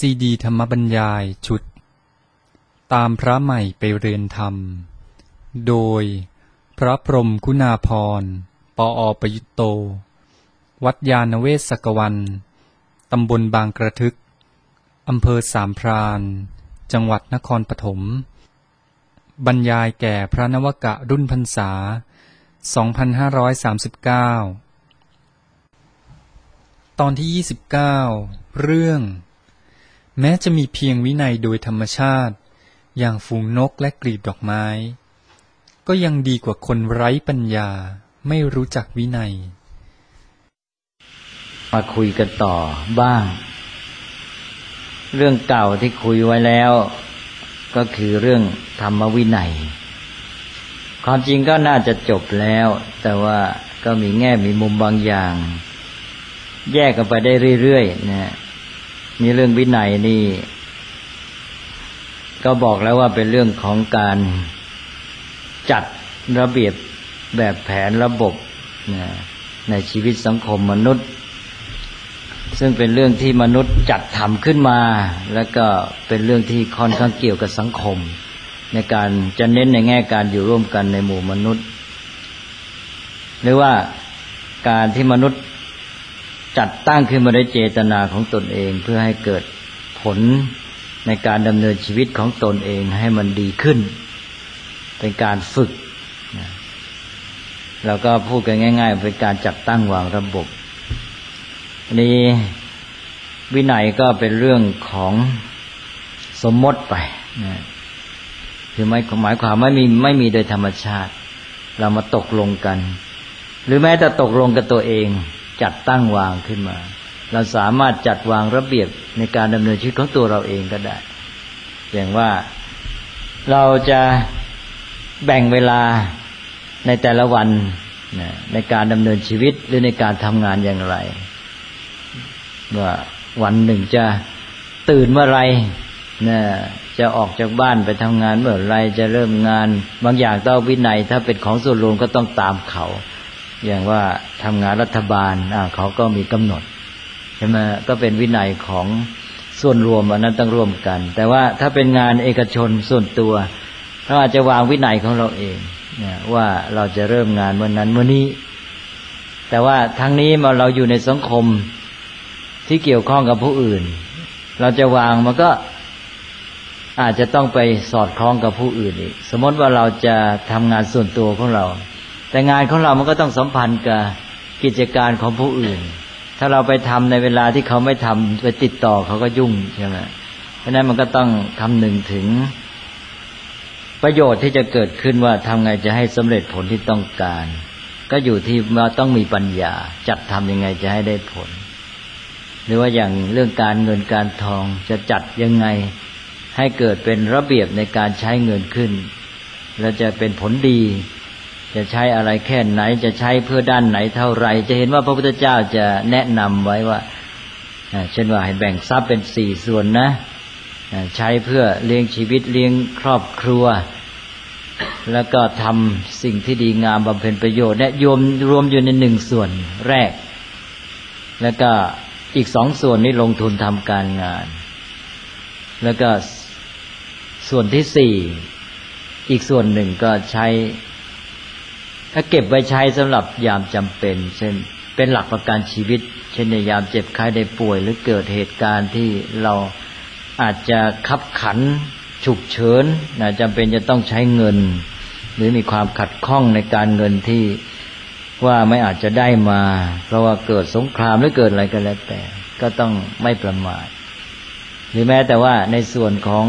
ซีดีธรรมบรรยายชุดตามพระใหม่ไปเรียนธรรมโดยพระพรหมคุณาภรณ์ ปอ.ประยุตโต วัดยานเวศกวัน ตำบลบางกระทึก อำเภอสามพราน จังหวัดนครปฐม บรรยายแก่พระนวกะรุ่นพรรษา 2539 ตอนที่ 29 เรื่องแม้จะมีเพียงวินัยโดยธรรมชาติอย่างฝูงนกและกลีบดอกไม้ก็ยังดีกว่าคนไร้ปัญญาไม่รู้จักวินัยมาคุยกันต่อบ้างเรื่องเก่าที่คุยไว้แล้วก็คือเรื่องธรรมวินัยความจริงก็น่าจะจบแล้วแต่ว่าก็มีแง่มีมุมบางอย่างแยกกันไปได้เรื่อยๆนะมีเรื่องวินัยนี่ก็บอกแล้วว่าเป็นเรื่องของการจัดระเบียบแบบแผนระบบนะในชีวิตสังคมมนุษย์ซึ่งเป็นเรื่องที่มนุษย์จัดทำขึ้นมาแล้วก็เป็นเรื่องที่ค่อนข้างเกี่ยวกับสังคมในการจะเน้นในแง่การอยู่ร่วมกันในหมู่มนุษย์หรือว่าการที่มนุษย์จัดตั้งขึ้นมาด้วยเจตนาของตนเองเพื่อให้เกิดผลในการดำเนินชีวิตของตนเองให้มันดีขึ้นเป็นการฝึกเราก็พูดกันง่ายๆเป็นการจัดตั้งวางระบบนี้วินัยก็เป็นเรื่องของสมมติไปนะคือหมายความไม่มีโดยธรรมชาติเรามาตกลงกันหรือแม้แต่ตกลงกับตัวเองจัดตั้งวางขึ้นมาเราสามารถจัดวางระเบียบในการดำเนินชีวิตของตัวเราเองก็ได้อย่างว่าเราจะแบ่งเวลาในแต่ละวันในการดำเนินชีวิตหรือในการทำงานอย่างไรว่าวันหนึ่งจะตื่นเมื่อไรจะออกจากบ้านไปทำงานเมื่อไรจะเริ่มงานบางอย่างต้องวินัยถ้าเป็นของส่วนรวมก็ต้องตามเขาอย่างว่าทำงานรัฐบาลเขาก็มีกำหนดใช่ไหมก็เป็นวินัยของส่วนรวมอันนั้นต้องร่วมกันแต่ว่าถ้าเป็นงานเอกชนส่วนตัวเราอาจจะวางวินัยของเราเองว่าเราจะเริ่มงานเมื่อนั้นเมื่อนี้แต่ว่าทั้งนี้มาเราอยู่ในสังคมที่เกี่ยวข้องกับผู้อื่นเราจะวางมันก็อาจจะต้องไปสอดคล้องกับผู้อื่นอีกสมมติว่าเราจะทำงานส่วนตัวของเราแต่งานของเรามันก็ต้องสัมพันธ์กับกิจการของผู้อื่นถ้าเราไปทำในเวลาที่เขาไม่ทำไปติดต่อเขาก็ยุ่งใช่ไหมเพราะนั้นมันก็ต้องคำนึงถึงประโยชน์ที่จะเกิดขึ้นว่าทำไงจะให้สำเร็จผลที่ต้องการก็อยู่ที่ว่าต้องมีปัญญาจัดทำยังไงจะให้ได้ผลหรือว่าอย่างเรื่องการเงินการทองจะจัดยังไงให้เกิดเป็นระเบียบในการใช้เงินขึ้นแล้วจะเป็นผลดีจะใช้อะไรแค่ไหนจะใช้เพื่อด้านไหนเท่าไรจะเห็นว่าพระพุทธเจ้าจะแนะนำไว้ว่าเช่นว่าให้แบ่งทรัพย์เป็น4ส่วนนะใช้เพื่อเลี้ยงชีวิตเลี้ยงครอบครัวแล้วก็ทำสิ่งที่ดีงามบำเพ็ญประโยชน์เนี่ยรวมอยู่ใน1ส่วนแรกแล้วก็อีก2ส่วนนี้ลงทุนทำการงานแล้วก็ส่วนที่4อีกส่วนหนึ่งก็ใช้ถ้าเก็บไว้ใช้สำหรับยามจำเป็นเช่นเป็นหลักประกันชีวิตเช่นในยามเจ็บไข้ได้ป่วยหรือเกิดเหตุการณ์ที่เราอาจจะคับขันฉุกเฉินจำเป็นจะต้องใช้เงินหรือมีความขัดข้องในการเงินที่ว่าไม่อาจจะได้มาเพราะว่าเกิดสงครามหรือเกิดอะไรก็แล้วแต่ก็ต้องไม่ประมาทหรือแม้แต่ว่าในส่วนของ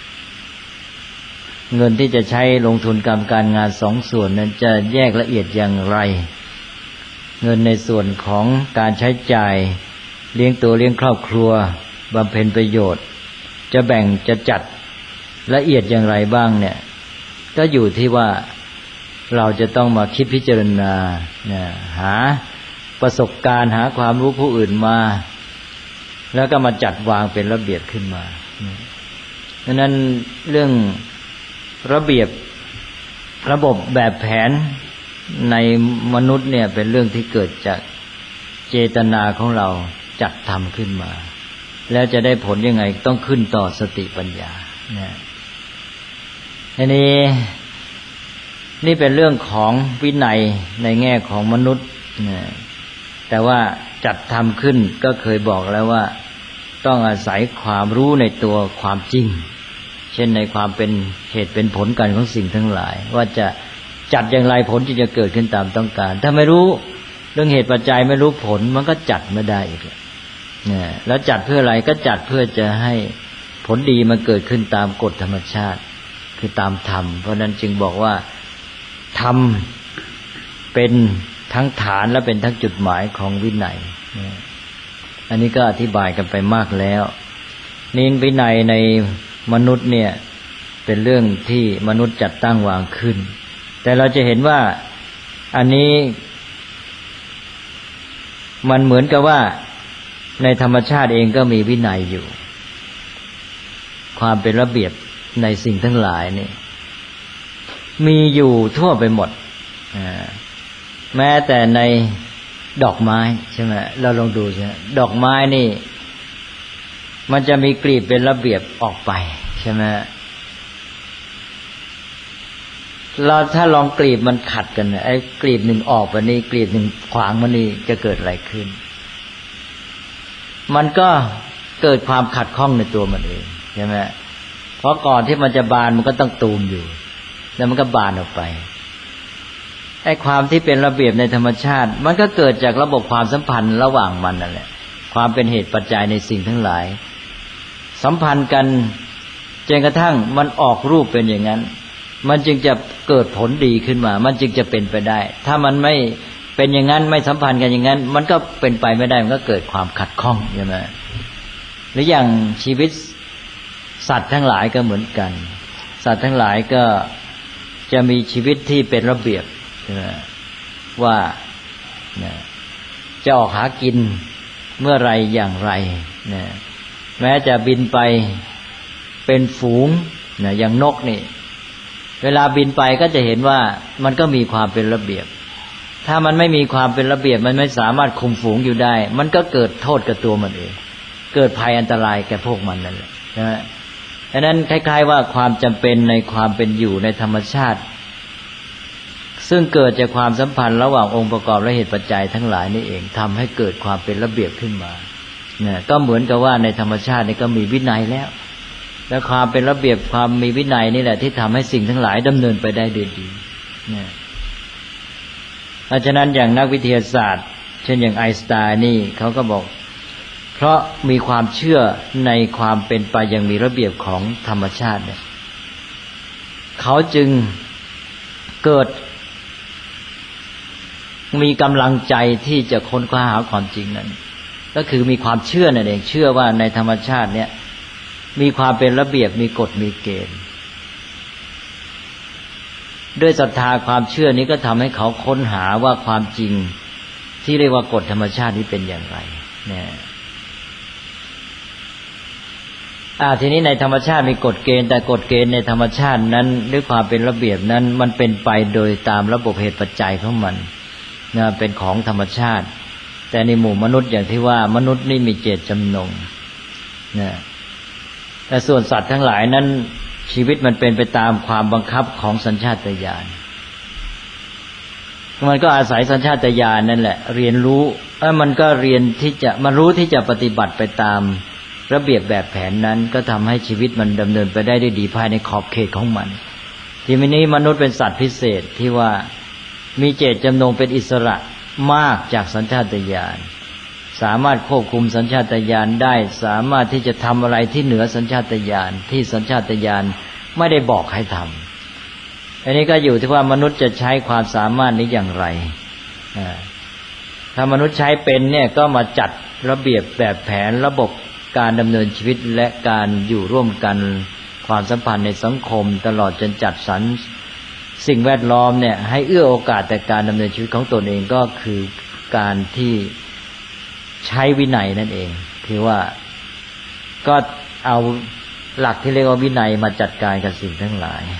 เงินที่จะใช้ลงทุนการงาน2ส่วนนั้นจะแยกละเอียดอย่างไรเงินในส่วนของการใช้จ่ายเลี้ยงตัวเลี้ยงครอบครัวบำเพ็ญประโยชน์จะแบ่งจะจัดละเอียดอย่างไรบ้างเนี่ยก็อยู่ที่ว่าเราจะต้องมาคิดพิจารณาหาประสบการณ์หาความรู้ผู้อื่นมาแล้วก็มาจัดวางเป็นระเบียบขึ้นมาดังนั้นเรื่องระเบียบระบบแบบแผนในมนุษย์เนี่ยเป็นเรื่องที่เกิดจากเจตนาของเราจัดทำขึ้นมาแล้วจะได้ผลยังไงต้องขึ้นต่อสติปัญญาอันนี้นี่เป็นเรื่องของวินัยในแง่ของมนุษย์แต่ว่าจัดทำขึ้นก็เคยบอกแล้วว่าต้องอาศัยความรู้ในตัวความจริงเช่นในความเป็นเหตุเป็นผลกันของสิ่งทั้งหลายว่าจะจัดอย่างไรผลที่จะเกิดขึ้นตามต้องการถ้าไม่รู้เรื่องเหตุปัจจัยไม่รู้ผลมันก็จัดไม่ได้อีกแล้วจัดเพื่ออะไรก็จัดเพื่อจะให้ผลดีมันเกิดขึ้นตามกฎธรรมชาติคือตามธรรมเพราะนั้นจึงบอกว่าธรรมเป็นทั้งฐานและเป็นทั้งจุดหมายของวินัยอันนี้ก็อธิบายกันไปมากแล้วนี่วินัยในมนุษย์เนี่ยเป็นเรื่องที่มนุษย์จัดตั้งวางขึ้นแต่เราจะเห็นว่าอันนี้มันเหมือนกับว่าในธรรมชาติเองก็มีวินัยอยู่ความเป็นระเบียบในสิ่งทั้งหลายนี่มีอยู่ทั่วไปหมดแม้แต่ในดอกไม้ใช่ไหมเราลองดูใช่ไหมดอกไม้นี่มันจะมีกลีบเป็นระเบียบออกไปใช่ไหมเราถ้าลองกลีบมันขัดกันไอ้กลีบหนึ่งออกไปนี่กลีบหนึ่งขวางมันนี่จะเกิดอะไรขึ้นมันก็เกิดความขัดข้องในตัวมันเองใช่ไหมเพราะก่อนที่มันจะบานมันก็ต้องตูมอยู่แล้วมันก็บานออกไปไอ้ความที่เป็นระเบียบในธรรมชาติมันก็เกิดจากระบบความสัมพันธ์ระหว่างมันนั่นแหละความเป็นเหตุปัจจัยในสิ่งทั้งหลายสัมพันธ์กันจนกระทั่งมันออกรูปเป็นอย่างนั้นมันจึงจะเกิดผลดีขึ้นมามันจึงจะเป็นไปได้ถ้ามันไม่เป็นอย่างนั้นไม่สัมพันธ์กันอย่างนั้นมันก็เป็นไปไม่ได้มันก็เกิดความขัดข้องใช่ไหมหรืออย่างชีวิตสัตว์ทั้งหลายก็เหมือนกันสัตว์ทั้งหลายก็จะมีชีวิตที่เป็นระเบียบว่าจะออกหากินเมื่อไรอย่างไรแม้จะบินไปเป็นฝูงอย่างนกนี่เวลาบินไปก็จะเห็นว่ามันก็มีความเป็นระเบียบถ้ามันไม่มีความเป็นระเบียบมันไม่สามารถคุมฝูงอยู่ได้มันก็เกิดโทษกับตัวมันเองเกิดภัยอันตรายแก่พวกมันนั่นแหละนะฉะนั้นคล้ายๆว่าความจำเป็นในความเป็นอยู่ในธรรมชาติซึ่งเกิดจากความสัมพันธ์ระหว่างองค์ประกอบและเหตุปัจจัยทั้งหลายนี่เองทำให้เกิดความเป็นระเบียบขึ้นมาเนี่ยก็เหมือนกับว่าในธรรมชาตินี่ก็มีวินัยแล้วและความเป็นระเบียบความมีวินัยนี่แหละที่ทำให้สิ่งทั้งหลายดำเนินไปได้ด้วยดีเนี่ยเพราะฉะนั้นอย่างนักวิทยาศาสตร์เช่นอย่างไอน์สไตน์นี่เขาก็บอกเพราะมีความเชื่อในความเป็นไปอย่างมีระเบียบของธรรมชาติเนี่ยเขาจึงเกิดมีกำลังใจที่จะค้นคว้าหาความจริงนั้นก็คือมีความเชื่อนั่นเองเชื่อว่าในธรรมชาติเนี่ยมีความเป็นระเบียบมีกฎมีเกณฑ์ด้วยศรัทธาความเชื่อนี้ก็ทำให้เขาค้นหาว่าความจริงที่เรียกว่ากฎธรรมชาตินี้เป็นอย่างไรเนี่ยทีนี้ในธรรมชาติมีกฎเกณฑ์แต่กฎเกณฑ์ในธรรมชาตินั้นด้วยความเป็นระเบียบนั้นมันเป็นไปโดยตามระบบเหตุปัจจัยของมันนะเป็นของธรรมชาติแต่ในหมู่มนุษย์อย่างที่ว่ามนุษย์นี่มีเจตจำนงนะแต่ส่วนสัตว์ทั้งหลายนั้นชีวิตมันเป็นไปตามความบังคับของสัญชาตญาณมันก็อาศัยสัญชาตญาณนั่นแหละเรียนรู้มันก็เรียนที่จะมารู้ที่จะปฏิบัติไปตามระเบียบแบบแผนนั้นก็ทำให้ชีวิตมันดำเนินไปได้ด้วยดีภายในขอบเขตของมันทีนี้มนุษย์เป็นสัตว์พิเศษที่ว่ามีเจตจำนงเป็นอิสระมากจากสัญชาตญาณสามารถควบคุมสัญชาตญาณได้สามารถที่จะทำอะไรที่เหนือสัญชาตญาณที่สัญชาตญาณไม่ได้บอกให้ทำอันนี้ก็อยู่ที่ว่ามนุษย์จะใช้ความสามารถนี้อย่างไรถ้ามนุษย์ใช้เป็นเนี่ยก็มาจัดระเบียบแบบแผนระบบการดำเนินชีวิตและการอยู่ร่วมกันความสัมพันธ์ในสังคมตลอดจนจัดสรรสิ่งแวดล้อมเนี่ยให้เอื้อโอกาสแต่การดำเนินชีวิตของตนเองก็คือการที่ใช้วินัยนั่นเองคือว่าก็เอาหลักที่เรียกว่าวินัยมาจัดการกับสิ่งทั้งหลาย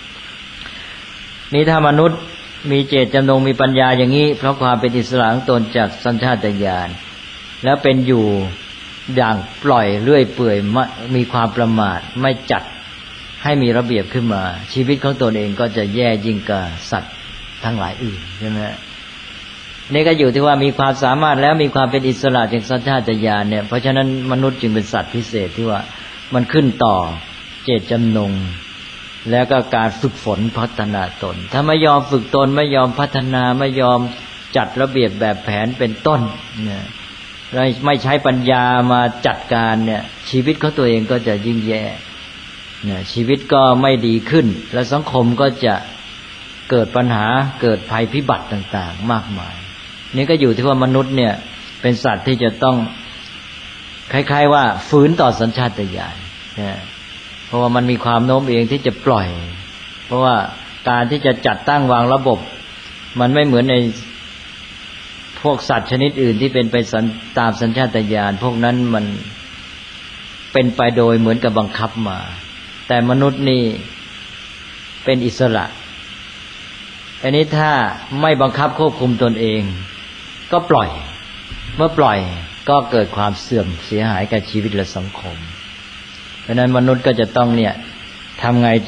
นี่ถ้ามนุษย์มีเจตจำนงมีปัญญาอย่างนี้เพราะความเป็นอิสระของตนจากสัญชาตญาณแล้วเป็นอยู่อย่างปล่อยเรื่อยเปื่อยมีความประมาทไม่จัดให้มีระเบียบขึ้นมาชีวิตของตนเองก็จะแย่ยิ่งกว่าสัตว์ทั้งหลายอื่นใช่ไหมนี่ก็อยู่ที่ว่ามีความสามารถแล้วมีความเป็นอิสระจากสัญชาตญาณเนี่ยเพราะฉะนั้นมนุษย์จึงเป็นสัตว์พิเศษที่ว่ามันขึ้นต่อเจตจำนงแล้วก็การฝึกฝนพัฒนาตนถ้าไม่ยอมฝึกตนไม่ยอมพัฒนาไม่ยอมจัดระเบียบแบบแผนเป็นต้นเนี่ยไม่ใช้ปัญญามาจัดการเนี่ยชีวิตของตัวเองก็จะยิ่งแย่เนี่ยชีวิตก็ไม่ดีขึ้นและสังคมก็จะเกิดปัญหาเกิดภัยพิบัติต่างๆมากมายนี่ก็อยู่ที่ว่ามนุษย์เนี่ยเป็นสัตว์ที่จะต้องคล้ายๆว่าฝืนต่อสัญชาตญาณนะเพราะว่ามันมีความโน้มเอียงที่จะปล่อยเพราะว่าการที่จะจัดตั้งวางระบบมันไม่เหมือนในพวกสัตว์ชนิดอื่นที่เป็นไปตามสัญชาตญาณพวกนั้นมันเป็นไปโดยเหมือนกับบังคับมาแต่มนุษย์นี่เป็นอิสระอันนี้ถ้าไม่บังคับควบคุมตนเองก็ปล่อยเมื่อปล่อยก็เกิดความเสื่อมเสียหายกับชีวิตและสังคมเพราะนั้นมนุษย์ก็จะต้องเนี่ยทำไง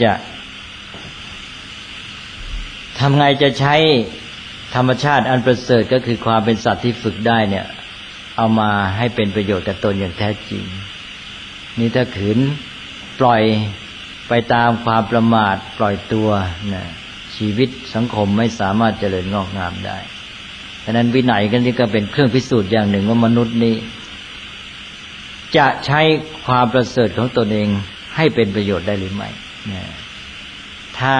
จะใช้ธรรมชาติอันประเสริฐก็คือความเป็นสัตว์ที่ฝึกได้เนี่ยเอามาให้เป็นประโยชน์กับตนอย่างแท้จริงนี่ถ้าขืนปล่อยไปตามความประมาทปล่อยตัวนะชีวิตสังคมไม่สามารถเจริญงอกงามได้ฉะนั้นวินัยกันนี่ก็เป็นเครื่องพิสูจน์อย่างหนึ่งว่ามนุษย์นี้จะใช้ความประเสริฐของตนเองให้เป็นประโยชน์ได้หรือไม่นะถ้า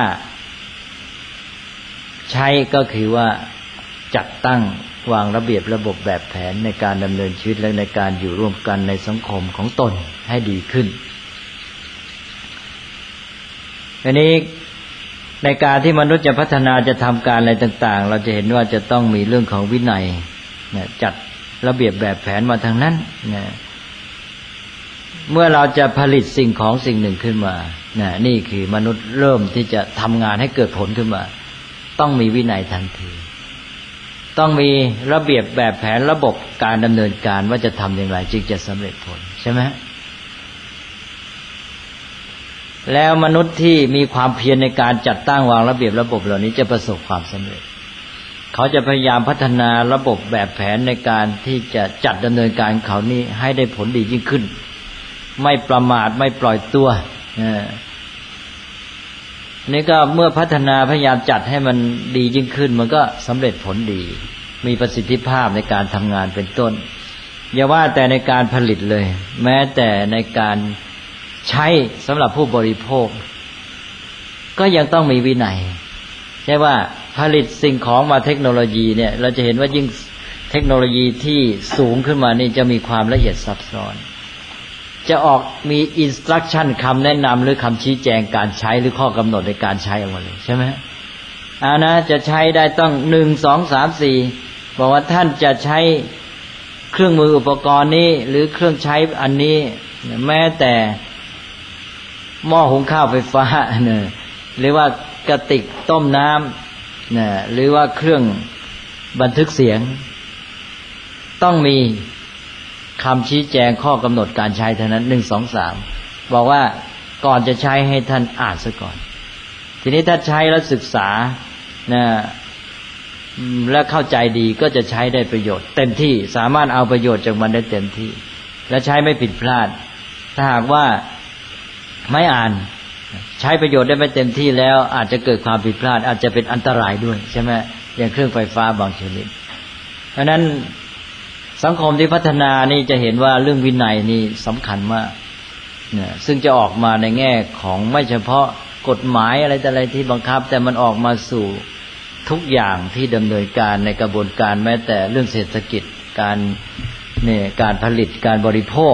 ใช้ก็คือว่าจัดตั้งวางระเบียบระบบแบบแผนในการดำเนินชีวิตและในการอยู่ร่วมกันในสังคมของตนให้ดีขึ้นอันนี้ในการที่มนุษย์จะพัฒนาจะทำการอะไรต่างๆเราจะเห็นว่าจะต้องมีเรื่องของวินัยจัดระเบียบแบบแผนมาทางนั้นเมื่อเราจะผลิตสิ่งของสิ่งหนึ่งขึ้นมานี่คือมนุษย์เริ่มที่จะทำงานให้เกิดผลขึ้นมาต้องมีวินัยทันทีต้องมีระเบียบแบบแผนระบบการดำเนินการว่าจะทำอย่างไรจึงจะสำเร็จผลใช่ไหมแล้วมนุษย์ที่มีความเพียรในการจัดตั้งวางระเบียบระบบเหล่านี้จะประสบความสำเร็จเขาจะพยายามพัฒนาระบบแบบแผนในการที่จะจัดดำเนินการเขานี้ให้ได้ผลดียิ่งขึ้นไม่ประมาทไม่ปล่อยตัวนี่ก็เมื่อพัฒนาพยายามจัดให้มันดียิ่งขึ้นมันก็สำเร็จผลดีมีประสิทธิภาพในการทำงานเป็นต้นอย่าว่าแต่ในการผลิตเลยแม้แต่ในการใช้สำหรับผู้บริโภคก็ยังต้องมีวินัยใช่ว่าผลิตสิ่งของมาเทคโนโลยีเนี่ยเราจะเห็นว่ายิ่งเทคโนโลยีที่สูงขึ้นมานี่จะมีความละเอียดซับซ้อนจะออกมีอินสตรัคชั่นคำแนะนำหรือคำชี้แจงการใช้หรือข้อกำหนดในการใช้ออกมาเลยใช่ไหมนะจะใช้ได้ต้อง1 2 3 4บอกว่าท่านจะใช้เครื่องมืออุปกรณ์นี้หรือเครื่องใช้อันนี้แม้แต่หม้อหุงข้าวไฟฟ้าเนี่ยหรือว่ากระติกต้มน้ำเนี่ยหรือว่าเครื่องบันทึกเสียงต้องมีคำชี้แจงข้อกำหนดการใช้เท่านั้น1 2 3บอกว่าก่อนจะใช้ให้ท่านอ่านซะก่อนทีนี้ถ้าใช้แล้วศึกษานะและเข้าใจดีก็จะใช้ได้ประโยชน์เต็มที่สามารถเอาประโยชน์จากมันได้เต็มที่และใช้ไม่ผิดพลาดถ้าหากว่าไม่อ่านใช้ประโยชน์ได้ไม่เต็มที่แล้วอาจจะเกิดความผิดพลาดอาจจะเป็นอันตรายด้วยใช่ไหมอย่างเครื่องไฟฟ้าบางชนิดเพราะนั้นสังคมที่พัฒนานี่จะเห็นว่าเรื่องวินัยนี่สำคัญมากซึ่งจะออกมาในแง่ของไม่เฉพาะกฎหมายอะไรแต่อะไรที่บังคับแต่มันออกมาสู่ทุกอย่างที่ดำเนินการในกระบวนการแม้แต่เรื่องเศรษฐกิจการผลิตการบริโภค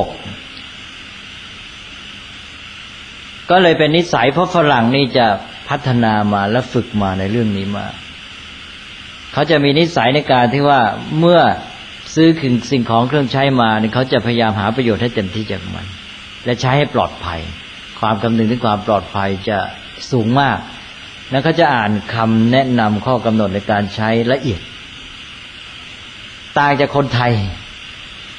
ก็เลยเป็นนิสัยเพราะฝรั่งนี่จะพัฒนามาและฝึกมาในเรื่องนี้มาเขาจะมีนิสัยในการที่ว่าเมื่อซื้อสิ่งของเครื่องใช้มาเนี่ยเขาจะพยายามหาประโยชน์ให้เต็มที่จากมันและใช้ให้ปลอดภัยความคำนึงถึงความปลอดภัยจะสูงมากแล้วเขาจะอ่านคำแนะนำข้อกำหนดในการใช้ละเอียดต่างจากคนไทย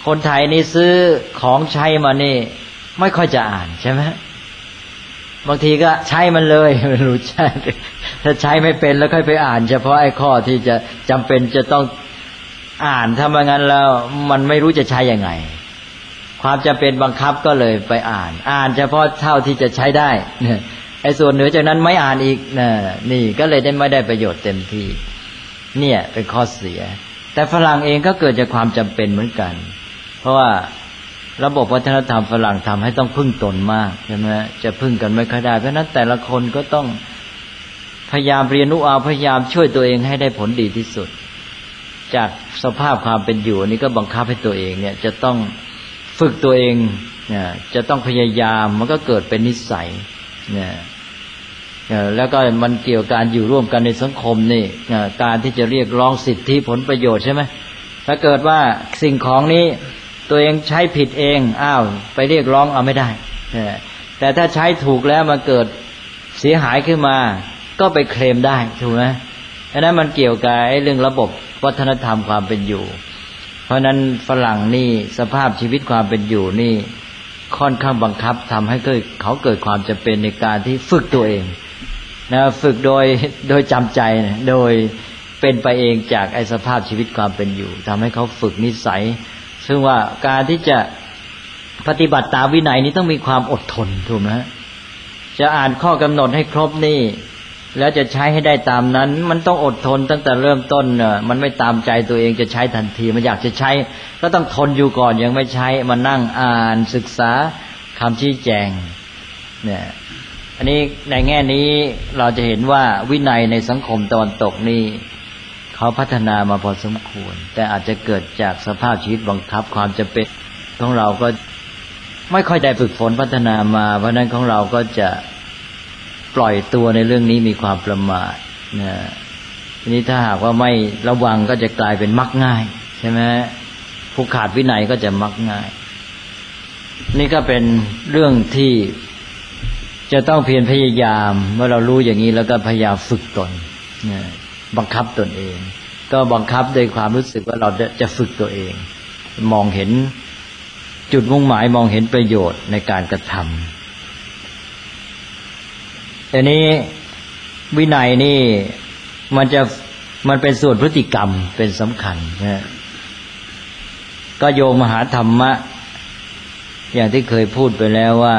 คนไทยนี่ซื้อของใช้มานี่ไม่ค่อยจะอ่านใช่ไหมบางทีก็ใช้มันเลยไม่รู้ใช่ถ้าใช้ไม่เป็นแล้วค่อยไปอ่านเฉพาะไอ้ข้อที่จะจำเป็นจะต้องอ่านถ้าไม่งั้นแล้วมันไม่รู้จะใช้ยังไงความจำเป็นบังคับก็เลยไปอ่านเฉพาะเท่าที่จะใช้ได้ไอ้ส่วนเหนือจากนั้นไม่อ่านอีกนี่ก็เลยได้ไม่ได้ประโยชน์เต็มที่เนี่ยเป็นข้อเสียแต่ฝรั่งเองก็เกิดจากความจำเป็นเหมือนกันเพราะว่าระบบวัฒนธรรมฝรั่งทำให้ต้องพึ่งตนมากใช่ไหมจะพึ่งกันไม่ค่อยได้เพราะนั้นแต่ละคนก็ต้องพยายามเรียนรู้เอาพยายามช่วยตัวเองให้ได้ผลดีที่สุดจากสภาพความเป็นอยู่นี้ก็บังคับให้ตัวเองเนี่ยจะต้องฝึกตัวเองจะต้องพยายามมันก็เกิดเป็นนิสัยเนี่ยแล้วก็มันเกี่ยวกับการอยู่ร่วมกันในสังคมนี่การที่จะเรียกร้องสิทธิผลประโยชน์ใช่ไหมถ้าเกิดว่าสิ่งของนี้ตัวเองใช้ผิดเองไปเรียกร้องเอาไม่ได้แต่ถ้าใช้ถูกแล้วมันเกิดเสียหายขึ้นมาก็ไปเคลมได้ถูกไหมอันนั้นมันเกี่ยวกับเรื่องระบบวัฒนธรรมความเป็นอยู่เพราะนั้นฝรั่งนี่สภาพชีวิตความเป็นอยู่นี่ค่อนข้างบังคับทำให้เขาเกิดความจำเป็นในการที่ฝึกตัวเองนะฝึกโดยจำใจโดยเป็นไปเองจากไอ้สภาพชีวิตความเป็นอยู่ทำให้เขาฝึกนิสัยซึ่งว่าการที่จะปฏิบัติตามวินัยนี้ต้องมีความอดทนถูกไหมจะอ่านข้อกำหนดให้ครบนี่แล้วจะใช้ให้ได้ตามนั้นมันต้องอดทนตั้งแต่เริ่มต้นมันไม่ตามใจตัวเองจะใช้ทันทีมันอยากจะใช้ก็ต้องทนอยู่ก่อนยังไม่ใช้มานั่งอ่านศึกษาคำชี้แจงเนี่ยอันนี้ในแง่นี้เราจะเห็นว่าวินัยในสังคมตะวันตกนี่เขาพัฒนามาพอสมควรแต่อาจจะเกิดจากสภาพชีวิตบังคับความจำเป็นของเราก็ไม่ค่อยได้ฝึกฝนพัฒนามาเพราะนั้นของเราก็จะปล่อยตัวในเรื่องนี้มีความประมาททีนี้ถ้าหากว่าไม่ระวังก็จะกลายเป็นมักง่ายใช่ไหมผู้ขาดวินัยก็จะมักง่ายนี่ก็เป็นเรื่องที่จะต้องเพียรพยายามเมื่อเรารู้อย่างนี้แล้วก็พยายามฝึกตนบังคับตนเองก็บังคับโดยความรู้สึกว่าเราจะฝึกตัวเองมองเห็นจุดมุ่งหมายมองเห็นประโยชน์ในการกระทำแต่นี้วินัยนี่มันเป็นส่วนพฤติกรรมเป็นสำคัญนะก็โยงมหาธรรมะอย่างที่เคยพูดไปแล้วว่า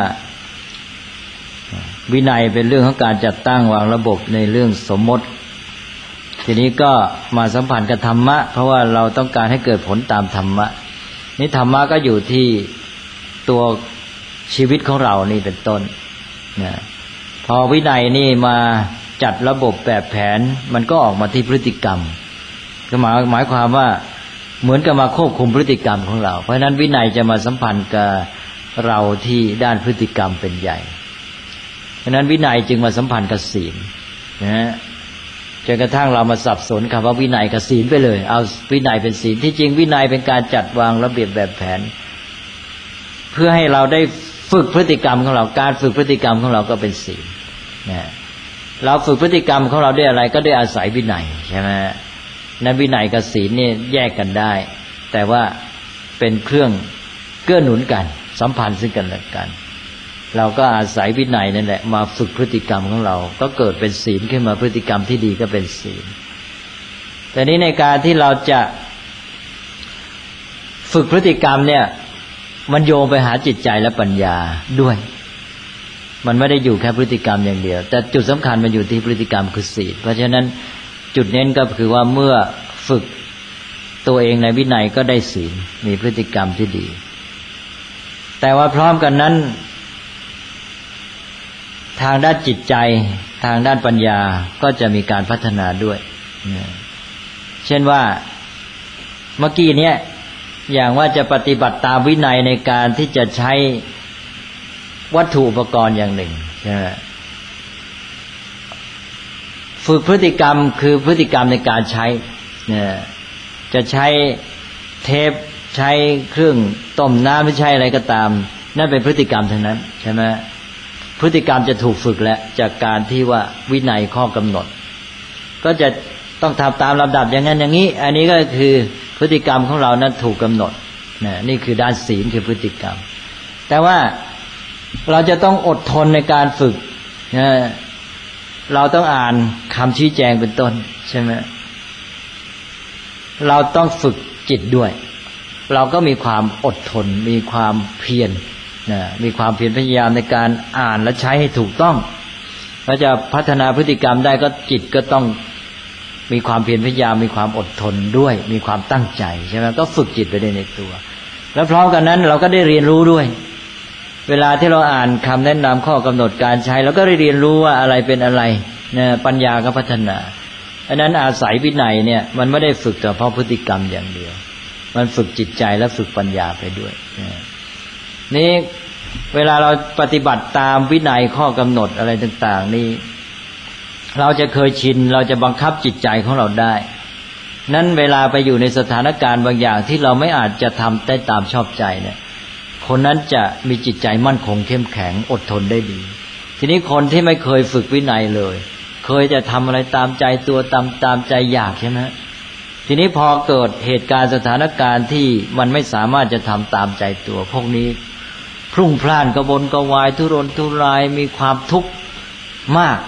วินัยเป็นเรื่องของการจัดตั้งวางระบบในเรื่องสมมติทีนี้ก็มาสัมพันธ์กับธรรมะเพราะว่าเราต้องการให้เกิดผลตามธรรมะนี่ธรรมะก็อยู่ที่ตัวชีวิตของเรานี่เป็นต้นนะพอวินัยนี่มาจัดระบบแบบแผนมันก็ออกมาที่พฤติกรรมก็หมายความว่าเหมือนกับมาควบคุมพฤติกรรมของเราเพราะฉะนั้นวินัยจะมาสัมพันธ์กับเราที่ด้านพฤติกรรมเป็นใหญ่เพราะนั้นวินัยจึงมาสัมพันธ์กับศีลนะจนกระทั่งเรามาสับสนคำว่าวินัยกับศีลไปเลยเอาวินัยเป็นศีลที่จริงวินัยเป็นการจัดวางระเบียบแบบแผนเพื่อให้เราได้ฝึกพฤติกรรมของเราการฝึกพฤติกรรมของเราก็เป็นศีลนะเราฝึกพฤติกรรมของเราด้วยอะไรก็ด้วยอาศัยวินัยใช่ไหมนั้นวินัยกับศีลนี่แยกกันได้แต่ว่าเป็นเครื่องเกื้อหนุนกันสัมพันธ์ซึ่งกันและกันเราก็อาศัยวินัยนั่นแหละมาฝึกพฤติกรรมของเราก็เกิดเป็นศีลขึ้นมาพฤติกรรมที่ดีก็เป็นศีลแต่นี้ในการที่เราจะฝึกพฤติกรรมเนี่ยมันโยงไปหาจิตใจและปัญญาด้วยมันไม่ได้อยู่แค่พฤติกรรมอย่างเดียวแต่จุดสำคัญมันอยู่ที่พฤติกรรมคือศีลเพราะฉะนั้นจุดเน้นก็คือว่าเมื่อฝึกตัวเองในวินัยก็ได้ศีลมีพฤติกรรมที่ดีแต่ว่าพร้อมกันนั้นทางด้านจิตใจทางด้านปัญญาก็จะมีการพัฒนาด้วยเช่นว่าเมื่อกี้เนี่ยอย่างว่าจะปฏิบัติตามวินัยในการที่จะใช้วัตถุอุปกรณ์อย่างหนึ่งฝึกพฤติกรรมคือพฤติกรรมในการใช้จะใช้เทปใช้เครื่องต้มน้ำไม่ใช่อะไรก็ตามนั่นเป็นพฤติกรรมทั้งนั้นใช่ไหมพฤติกรรมจะถูกฝึกแล้วจากการที่ว่าวินัยข้อกำหนดก็จะต้องทำตามลำดับอย่างนั้นอย่างนี้อันนี้ก็คือพฤติกรรมของเรานั้นถูกกำหนดนี่คือด้านศีลคือพฤติกรรมแต่ว่าเราจะต้องอดทนในการฝึกเราต้องอ่านคำชี้แจงเป็นต้นใช่ไหมเราต้องฝึกจิตด้วยเราก็มีความอดทนมีความเพียรมีความเพียรพยายามในการอ่านและใช้ให้ถูกต้องเราจะพัฒนาพฤติกรรมได้ก็จิตก็ต้องมีความเพียรพยายามมีความอดทนด้วยมีความตั้งใจใช่ไหมก็ฝึกจิตไปในตัวแล้วพร้อมกันนั้นเราก็ได้เรียนรู้ด้วยเวลาที่เราอ่านคำแนะนำข้อกำหนดการใช้เราก็ได้เรียนรู้ว่าอะไรเป็นอะไรปัญญาก็พัฒนาอันนั้นอาศัยวินัยเนี่ยมันไม่ได้ฝึกแต่เพราะพฤติกรรมอย่างเดียวมันฝึกจิตใจและฝึกปัญญาไปด้วยนี่เวลาเราปฏิบัติตามวินัยข้อกำหนดอะไรต่างๆนี่เราจะเคยชินเราจะบังคับจิตใจของเราได้นั้นเวลาไปอยู่ในสถานการณ์บางอย่างที่เราไม่อาจจะทำได้ตามชอบใจเนี่ยคนนั้นจะมีจิตใจมั่นคงเข้มแข็งอดทนได้ดีทีนี้คนที่ไม่เคยฝึกวินัยเลยเคยจะทำอะไรตามใจตัวตามใจอยากใช่ไหมทีนี้พอเกิดเหตุการณ์สถานการณ์ที่มันไม่สามารถจะทำตามใจตัวพวกนี้พรุ่งพล่านกระวนกระวายทุรนทุรายมีความทุกข์มาก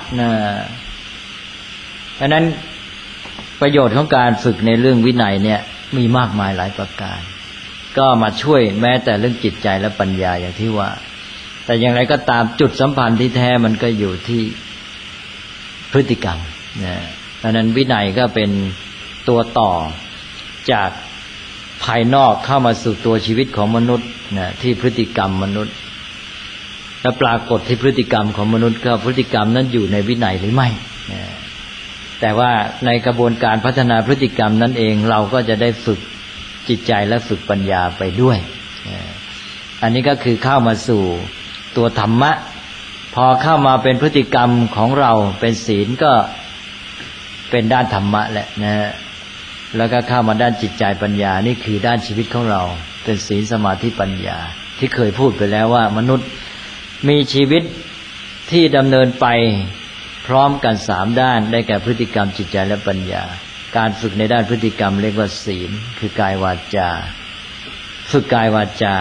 เพราะนั้นประโยชน์ของการฝึกในเรื่องวินัยเนี่ยมีมากมายหลายประการก็มาช่วยแม้แต่เรื่องจิตใจและปัญญาอย่างที่ว่าแต่อย่างไรก็ตามจุดสัมพันธ์ที่แท้มันก็อยู่ที่พฤติกรรมเพราะนั้นวินัยก็เป็นตัวต่อจากภายนอกเข้ามาสู่ตัวชีวิตของมนุษย์ที่พฤติกรรมมนุษย์และปรากฏที่พฤติกรรมของมนุษย์ก็พฤติกรรมนั้นอยู่ในวินัยหรือไม่แต่ว่าในกระบวนการพัฒนาพฤติกรรมนั้นเองเราก็จะได้ฝึกจิตใจและฝึกปัญญาไปด้วยอันนี้ก็คือเข้ามาสู่ตัวธรรมะพอเข้ามาเป็นพฤติกรรมของเราเป็นศีลก็เป็นด้านธรรมะแหละแล้วก็เข้ามาด้านจิตใจปัญญานี่คือด้านชีวิตของเราเป็นศีลสมาธิปัญญาที่เคยพูดไปแล้วว่ามนุษย์มีชีวิตที่ดำเนินไปพร้อมกัน3ด้านได้แก่พฤติกรรมจิตใจและปัญญาการฝึกในด้านพฤติกรรมเรียกว่าศีลคือกายวาจาฝึกกายวาจา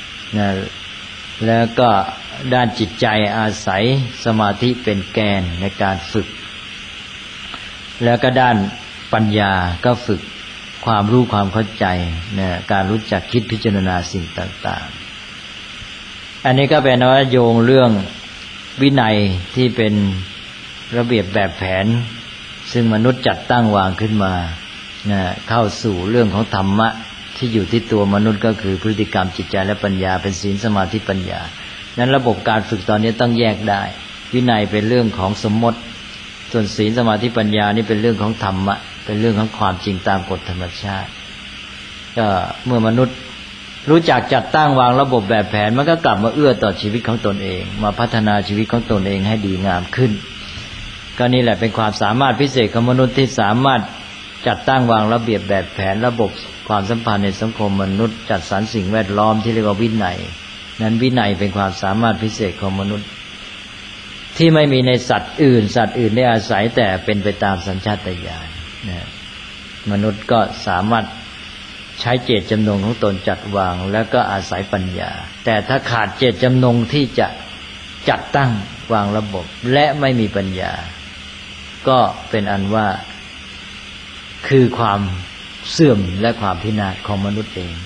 แล้วก็ด้านจิตใจอาศัยสมาธิเป็นแกนในการฝึกแล้วก็ด้านปัญญาก็ฝึกความรู้ความเข้าใจการรู้จักคิดพิจารณาสิ่งต่างๆอันนี้ก็เป็นว่าโยงเรื่องวินัยที่เป็นระเบียบแบบแผนซึ่งมนุษย์จัดตั้งวางขึ้นมาเข้าสู่เรื่องของธรรมะที่อยู่ที่ตัวมนุษย์ก็คือพฤติกรรมจิตใจและปัญญาเป็นศีลสมาธิปัญญานั้นระบบการฝึกตอนนี้ต้องแยกได้วินัยเป็นเรื่องของสมมติส่วนศีลสมาธิปัญญานี่เป็นเรื่องของธรรมะเป็นเรื่องของความจริงตามกฎธรรมชาติก็เมื่อมนุษย์รู้จักจัดตั้งวางระบบแบบแผนมันก็กลับมาเอื้อต่อชีวิตของตนเองมาพัฒนาชีวิตของตนเองให้ดีงามขึ้นก็นี่แหละเป็นความสามารถพิเศษของมนุษย์ที่สามารถจัดตั้งวางระเบียบแบบแผนระบบความสัมพันธ์ในสังคมมนุษย์จัดสรรสิ่งแวดล้อมที่เรียกว่าวินัยนั้นวินัยเป็นความสามารถพิเศษของมนุษย์ที่ไม่มีในสัตว์อื่นได้อาศัยแต่เป็นไปตามสัญชาตญาณมนุษย์ก็สามารถใช้เจตจำนงของตนจัดวางแล้วก็อาศัยปัญญาแต่ถ้าขาดเจตจำนงที่จะจัดตั้งวางระบบและไม่มีปัญญาก็เป็นอันว่าคือความเสื่อมและความพินาศของมนุษย์เอง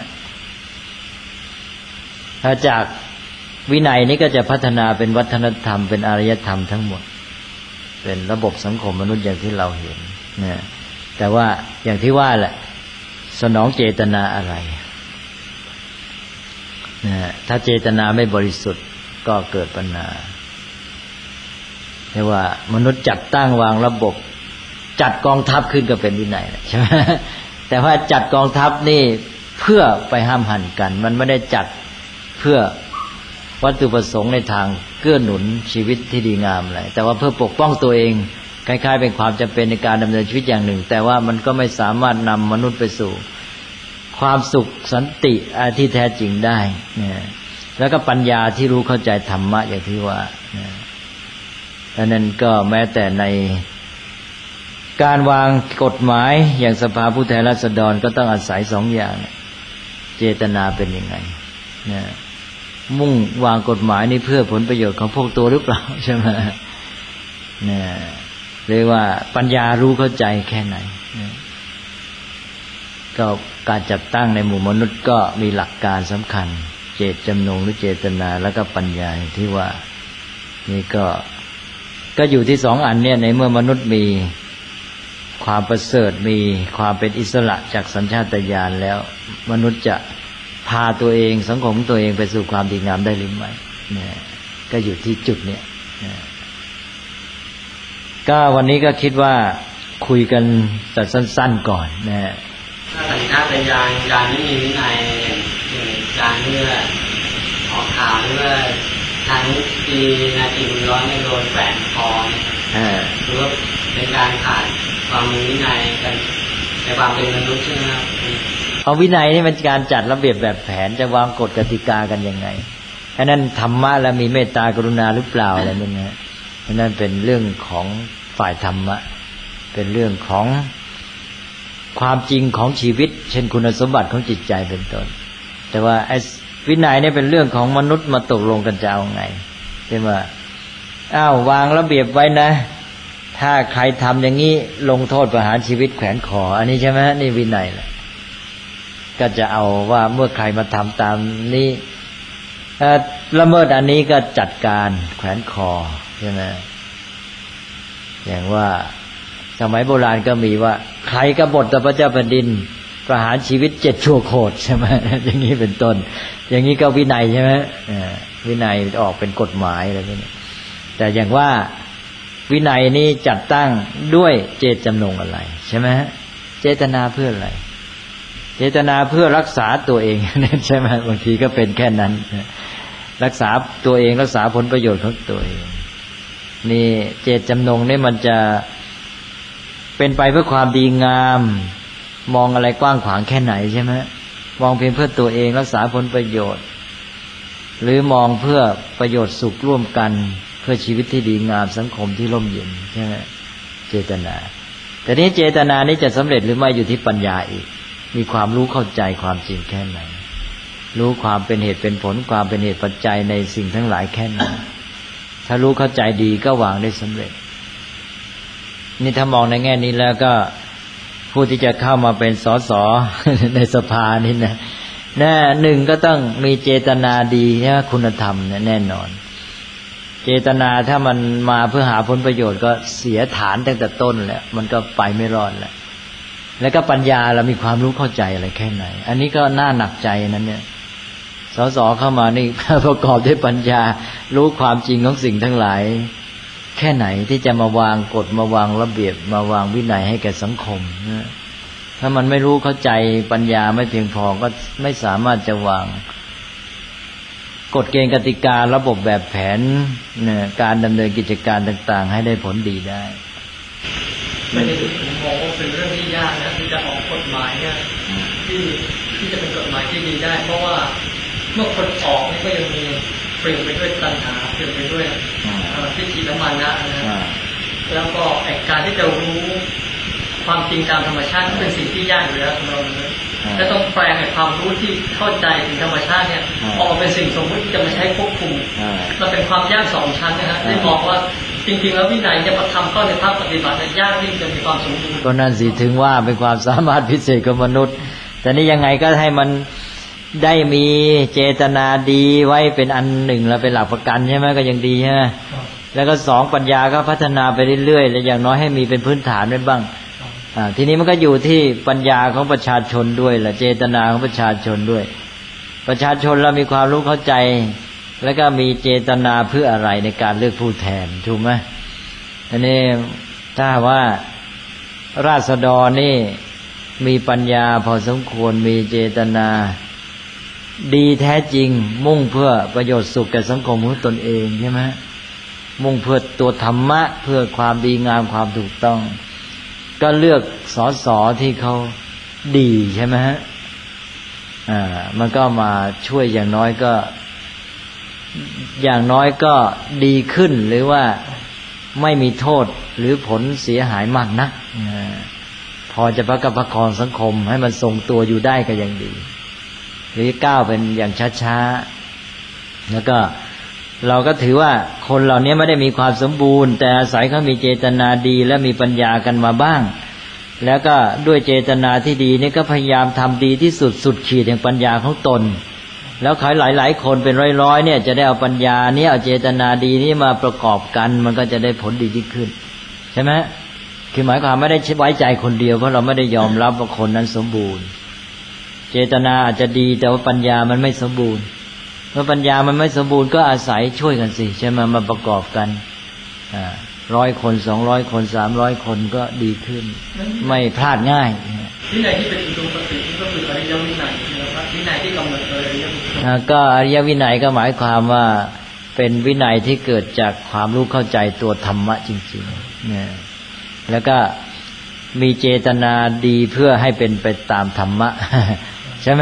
ถ้าจากวินัยนี้ก็จะพัฒนาเป็นวัฒนธรรมเป็นอารยธรรมทั้งหมดเป็นระบบสังคมมนุษย์อย่างที่เราเห็นแต่ว่าอย่างที่ว่าแหละสนองเจตนาอะไรถ้าเจตนาไม่บริสุทธิ์ก็เกิดปัญหาเรียกว่ามนุษย์จัดตั้งวางระบบจัดกองทัพขึ้นก็เป็นวินัยใช่ไหมแต่ว่าจัดกองทัพนี่เพื่อไปห้ามหันกันมันไม่ได้จัดเพื่อวัตถุประสงค์ในทางเกื้อหนุนชีวิตที่ดีงามอะไรแต่ว่าเพื่อปกป้องตัวเองคล้ายๆเป็นความจำเป็นในการดำเนินชีวิตอย่างหนึ่งแต่ว่ามันก็ไม่สามารถนำมนุษย์ไปสู่ความสุขสันติที่แท้จริงได้แล้วก็ปัญญาที่รู้เข้าใจธรรมะอย่างที่ว่าดังนั้นก็แม้แต่ในการวางกฎหมายอย่างสภาผู้แทนราษฎรก็ต้องอาศัย2อย่างเจตนาเป็นยังไงนะมุ่งวางกฎหมายนี่เพื่อผลประโยชน์ของพวกตัวหรือเปล่าใช่ไหมนะเรียกว่าปัญญารู้เข้าใจแค่ไหนนะก็การจัดตั้งในหมู่มนุษย์ก็มีหลักการสำคัญเจตจำนงหรือเจตนาแล้วก็ปัญญาที่ว่านี่ก็อยู่ที่สองอันเนี่ยในเมื่อมนุษย์มีความประเสริฐมีความเป็นอิสระจากสัญชาตญาณแล้วมนุษย์จะพาตัวเองสังคมตัวเองไปสู่ความดีงามได้หรือไม่เนี่ยก็อยู่ที่จุดเนี่ยก็วันนี้ก็คิดว่าคุยกันแต่สั้นๆก่อนนะถ้าสัญชาตญาณการไม่มีวินัยอย่างการเมื่อออกข่าวเมื่อทั้งปีนาทีบุญร้อนโดนแฝงคอหรือว่าเป็นการขาดความมีวินัยกันในความเป็นมนุษย์ใช่ไหมครับเอาวินัยนี่มันการจัดระเบียบแบบแผนจะวางกฎกติกากันยังไงอันนั้นธรรมะแล้วมีเมตตากรุณาหรือเปล่าอะไรนั่นนะอันนั้นเป็นเรื่องของฝ่ายธรรมะเป็นเรื่องของความจริงของชีวิตเช่นคุณสมบัติของจิตใจเป็นต้นแต่ว่าไอ้วินัยนี่เป็นเรื่องของมนุษย์มาตกลงกันจะเอาไงใช่ไหมวางระเบียบไว้นะถ้าใครทำอย่างนี้ลงโทษประหารชีวิตแขวนคออันนี้ใช่ไหมนี่วินัยแหละก็จะเอาว่าเมื่อใครมาทำตามนี้ละเมิดอันนี้ก็จัดการแขวนคอใช่ไหมอย่างว่าสมัยโบราณก็มีว่าใครกบฏต่อพระเจ้าแผ่นดินประหารชีวิต7 ชั่วโคตรใช่ไหมอย่างนี้เป็นต้นอย่างนี้ก็วินัยใช่ไหมวินัยออกเป็นกฎหมายอะไรนี่แต่อย่างว่าวินัยนี้จัดตั้งด้วยเจตจำนงอะไรใช่ไหมเจตนาเพื่ออะไรเจตนาเพื่อรักษาตัวเองใช่ไหมบางทีก็เป็นแค่นั้นรักษาตัวเองรักษาผลประโยชน์ของตัวเองนี่เจตจำนงนี่มันจะเป็นไปเพื่อความดีงามมองอะไรกว้างขวางแค่ไหนใช่ไหมมองเพียงเพื่อตัวเองรักษาผลประโยชน์หรือมองเพื่อประโยชน์สุขร่วมกันเพื่อชีวิตที่ดีงามสังคมที่ร่มเย็นใช่ไหมเจตนาแต่นี้เจตนานี้จะสำเร็จหรือไม่อยู่ที่ปัญญาอีกมีความรู้เข้าใจความจริงแค่ไหนรู้ความเป็นเหตุเป็นผลความเป็นเหตุปัจจัยในสิ่งทั้งหลายแค่ไหนถ้ารู้เข้าใจดีก็วางได้สำเร็จนี่ถ้ามองในแง่นี้แล้วก็ผู้ที่จะเข้ามาเป็นสสในสภานี่นะหนึ่งก็ต้องมีเจตนาดีนะคุณธรรมแน่นอนเจตนาถ้ามันมาเพื่อหาผลประโยชน์ก็เสียฐานตั้งแต่ต้นแล้วมันก็ไปไม่รอดแล้วก็ปัญญาเรามีความรู้เข้าใจอะไรแค่ไหนอันนี้ก็น่าหนักใจนั้นเนี่ยสสเข้ามานี่ประกอบด้วยปัญญารู้ความจริงของสิ่งทั้งหลายแค่ไหนที่จะมาวางกฎมาวางระเบียบมาวางวินัยให้แก่สังคมนะถ้ามันไม่รู้เข้าใจปัญญาไม่เพียงพอก็ไม่สามารถจะวางกฎเกณฑ์กติการะบบแบบแผนการดำเนินกิจการต่างๆให้ได้ผลดีได้ไม่ได้ผมมองว่าเป็นเรื่องที่ยากนะที่จะออกกฎหมายเนี่ยที่จะเป็นกฎหมายที่ดีได้เพราะว่าเมื่อคนออกนี่ก็ยังมีเปลี่ยนไปด้วยตัณหาเปลี่ยนไปด้วยทิฏฐิและมานะแล้วก็การที่จะรู้ความจริงตามธรรมชาติเป็นสิ่งที่ยากอยู่แล้วสำหรับเราและต้องแปลงความรู้ที่เข้าใจถึงธรรมชาติเนี่ยออกมาเป็นสิ่งสมมุติที่จะมาใช้ควบคุมมันเป็นความยาก2 ชั้นนะฮะได้บอกว่าจริงๆแล้ววินัยจะมาทำเข้าในภาคปฏิบัติยากยิ่งจนมีความสมบูรณ์ก็นั่นสิถึงว่าเป็นความสามารถพิเศษของมนุษย์แต่นี่ยังไงก็ให้มันได้มีเจตนาดีไว้เป็นอันหนึ่งแล้วเป็นหลักประกันใช่ไหมก็ยังดีใช่ไหมแล้วก็2ปัญญาก็พัฒนาไปเรื่อยๆและอย่างน้อยให้มีเป็นพื้นฐานไว้บ้างทีนี้มันก็อยู่ที่ปัญญาของประชาชนด้วยแหละเจตนาของประชาชนด้วยประชาชนเรามีความรู้เข้าใจแล้วก็มีเจตนาเพื่ออะไรในการเลือกผู้แทนถูกไหมอันนี้ถ้าว่าราษฎรนี่มีปัญญาพอสมควรมีเจตนาดีแท้จริงมุ่งเพื่อประโยชน์สุขแก่สังคมของตนเองใช่ไหมมุ่งเพื่อตัวธรรมะเพื่อความดีงามความถูกต้องก็เลือกสสที่เขาดีใช่ไหมฮะมันก็มาช่วยอย่างน้อยก็ดีขึ้นหรือว่าไม่มีโทษหรือผลเสียหายมากนักพอจะประคับประคองสังคมให้มันทรงตัวอยู่ได้ก็ยังดีหรือก้าวเป็นอย่างช้าๆแล้วก็เราก็ถือว่าคนเหล่านี้ไม่ได้มีความสมบูรณ์แต่อาศัยเขามีเจตนาดีและมีปัญญากันมาบ้างแล้วก็ด้วยเจตนาที่ดีนี่ก็พยายามทำดีที่สุดสุดขีดแห่งปัญญาของตนแล้วใครหลายๆคนเป็นร้อยๆเนี่ยจะได้เอาปัญญานี้เอาเจตนาดีนี้มาประกอบกันมันก็จะได้ผลดียิ่งขึ้นใช่ไหมคือหมายความไม่ได้ไว้ใจคนเดียวเพราะเราไม่ได้ยอมรับว่าคนนั้นสมบูรณ์เจตนาอาจจะดีแต่ว่าปัญญามันไม่สมบูรณ์เมื่อปัญญามันไม่สมบูรณ์ก็อาศัยช่วยกันสิใช่ไหมมาประกอบกัน100 คน200 คน300 คนก็ดีขึ้นไม่พลาดง่ายวินัยที่เป็นอุดมคตินี่ก็คืออริยวินัยนะครับวินัยที่กำหนดอริยวินัยก็อริยวินัยก็หมายความว่าเป็นวินัยที่เกิดจากความรู้เข้าใจตัวธรรมะจริงๆเนี่ยแล้วก็มีเจตนาดีเพื่อให้เป็นไปตามธรรมะใช่ไหม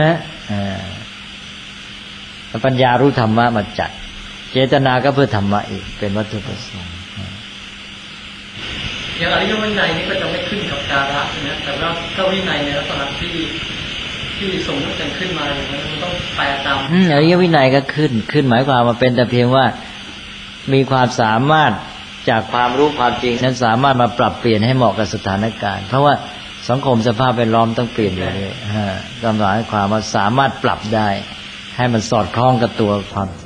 ปัญญารู้ธรรมะมาจัดเจตนาก็เพื่อธรรมะอีกเป็นวัตถุประสงค์อย่างอริยวินัยนี่ก็จะไม่ขึ้นกับกาละนะแต่ว่าถ้าวินัยในลักษณะที่สมมติกันขึ้นมาอย่างนั้นมันต้องแปลตามอริยวินัยก็ขึ้นหมายความว่าเป็นแต่เพียงว่ามีความสามารถจากความรู้ความจริงนั้นสามารถมาปรับเปลี่ยนให้เหมาะกับสถานการณ์เพราะว่าสังคมสภาพแวดล้อมต้องเปลี่ยนเลยก็หมายความว่าสามารถปรับได้ให้มันสอดคล้องกับตัวความจริง